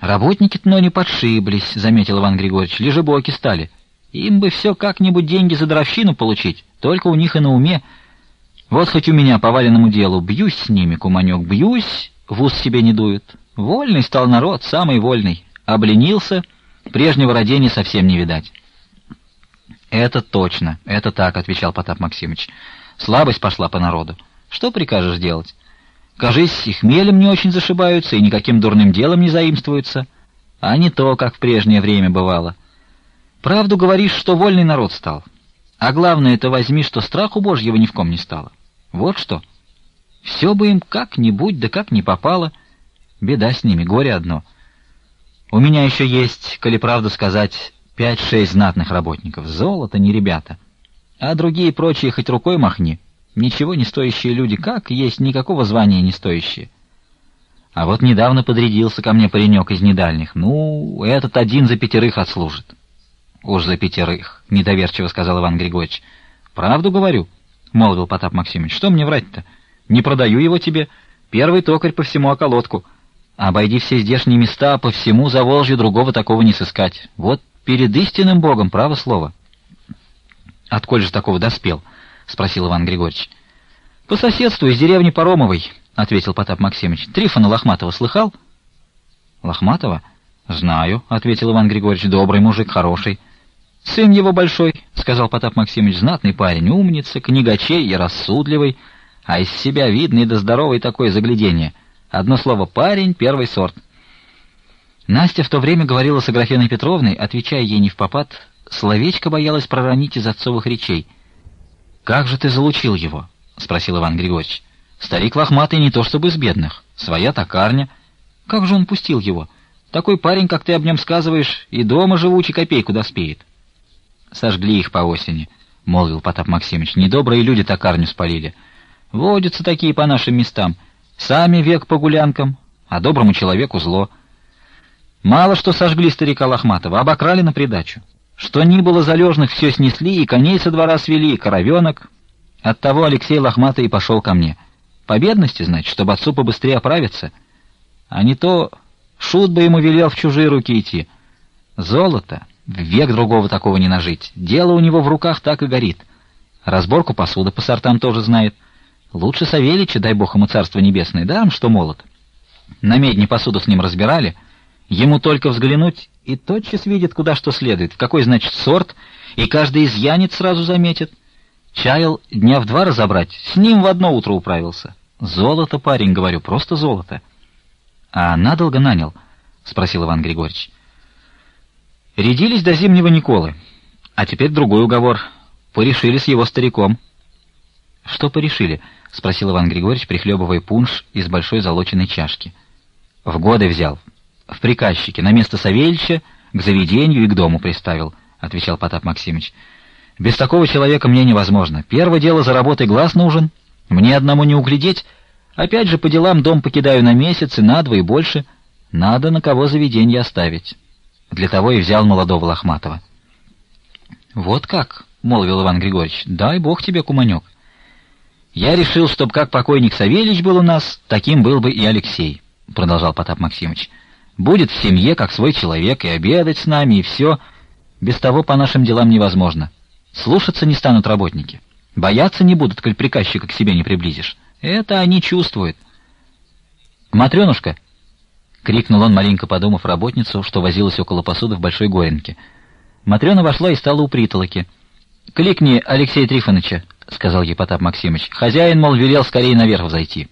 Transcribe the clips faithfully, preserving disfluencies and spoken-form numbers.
Работники-то, но не подшиблись, — заметил Иван Григорьевич, — лежебоки стали. Им бы все как-нибудь деньги за дровщину получить, только у них и на уме. Вот хоть у меня по валенному делу бьюсь с ними, куманек, бьюсь, в ус себе не дуют. Вольный стал народ, самый вольный. Обленился, прежнего родения совсем не видать. — Это точно, это так, — отвечал Потап Максимыч. — Слабость пошла по народу. Что прикажешь делать? Кажись, и хмелем не очень зашибаются, и никаким дурным делом не заимствуются. А не то, как в прежнее время бывало. Правду говоришь, что вольный народ стал. А главное, это возьми, что страху Божьего ни в ком не стало. Вот что. Все бы им как-нибудь, да как не попало. Беда с ними, горе одно. У меня еще есть, коли правду сказать, пять-шесть знатных работников. Золото не ребята. А другие прочие хоть рукой махни. Ничего не стоящие люди, как есть, никакого звания не стоящие. А вот недавно подрядился ко мне паренек из недальних. Ну, этот один за пятерых отслужит. — Уж за пятерых, — недоверчиво сказал Иван Григорьевич. — Правду говорю, — молвил Потап Максимыч. — Что мне врать-то? Не продаю его тебе. Первый токарь по всему околотку. Обойди все здешние места, по всему Заволжью другого такого не сыскать. Вот перед истинным Богом, право слово. — Отколь же такого доспел? — спросил Иван Григорьевич. — По соседству, из деревни Паромовой, — ответил Потап Максимыч. — Трифона Лохматова слыхал? — Лохматова? — Знаю, — ответил Иван Григорьевич. — Добрый мужик, хороший. — Сын его большой, — сказал Потап Максимыч, — знатный парень, умница, книгачей и рассудливый, а из себя видный да здоровый такое заглядение. Одно слово — парень, первый сорт. Настя в то время говорила с Аграфеной Петровной, отвечая ей не впопад, словечко боялась проронить из отцовых речей. — Как же ты залучил его? — спросил Иван Григорьевич. — Старик лохматый не то чтобы из бедных, своя токарня. Как же он пустил его? Такой парень, как ты об нем сказываешь, и дома живучий копейку доспеет. — Сожгли их по осени, — молвил Потап Максимыч. — Недобрые люди токарню спалили. Водятся такие по нашим местам. Сами век по гулянкам, а доброму человеку зло. Мало что сожгли старика Лохматова, обокрали на придачу. Что ни было залежных, все снесли, и коней со двора свели, и коровенок. Оттого Алексей Лохматый и пошел ко мне. По бедности, значит, чтобы отцу побыстрее оправиться. А не то шут бы ему велел в чужие руки идти. Золото, век другого такого не нажить. Дело у него в руках так и горит. Разборку посуды по сортам тоже знает. Лучше Савельича, дай бог ему царство небесное, даром что молод. На медне посуду с ним разбирали. Ему только взглянуть, и тотчас видит, куда что следует, в какой, значит, сорт, и каждый изъянец сразу заметит. Чаял дня в два разобрать, с ним в одно утро управился. Золото, парень, говорю, просто золото. — А надолго нанял? — спросил Иван Григорьевич. — Рядились до зимнего Николы. А теперь другой уговор. Порешили с его стариком. — Что порешили? — спросил Иван Григорьевич, прихлебывая пунш из большой золоченой чашки. — В годы взял. В приказчике, на место Савельича, к заведению и к дому приставил, — отвечал Потап Максимыч. — Без такого человека мне невозможно. Первое дело, за работой глаз нужен. Мне одному не углядеть. Опять же, по делам дом покидаю на месяц и на два и больше. Надо на кого заведенье оставить. Для того и взял молодого Лохматова. — Вот как, — молвил Иван Григорьевич, — дай бог тебе, куманек. Я решил, чтоб как покойник Савельич был у нас, таким был бы и Алексей, — продолжал Потап Максимыч. Будет в семье, как свой человек, и обедать с нами, и все. Без того по нашим делам невозможно. Слушаться не станут работники. Бояться не будут, коль приказчика к себе не приблизишь. Это они чувствуют. «Матренушка!» — крикнул он, маленько подумав, работницу, что возилась около посуды в большой горенке. Матрена вошла и стала у притолоки. «Кликни Алексея Трифоныча», — сказал ей Потап Максимыч. «Хозяин, мол, велел скорее наверх взойти».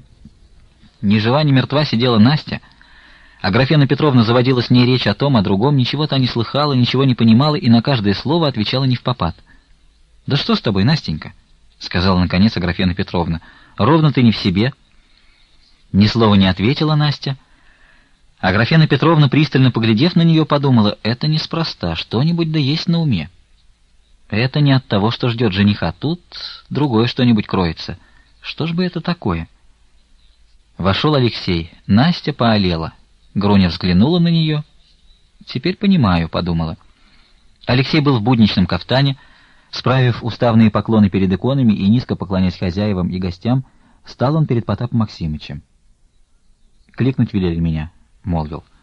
Ни жива, ни мертва сидела Настя. Аграфена Петровна заводила с ней речь о том, о другом, ничего-то не слыхала, ничего не понимала и на каждое слово отвечала невпопад. — Да что с тобой, Настенька? — сказала наконец Аграфена Петровна. — Ровно ты не в себе. Ни слова не ответила Настя. Аграфена Петровна, пристально поглядев на нее, подумала: это неспроста, что-нибудь да есть на уме. Это не от того, что ждет жениха, тут другое что-нибудь кроется. Что ж бы это такое? Вошел Алексей. Настя поолела. Груня взглянула на нее. «Теперь понимаю», — подумала. Алексей был в будничном кафтане. Справив уставные поклоны перед иконами и низко поклонясь хозяевам и гостям, стал он перед Потапом Максимычем. «Кликнуть велели меня», — молвил.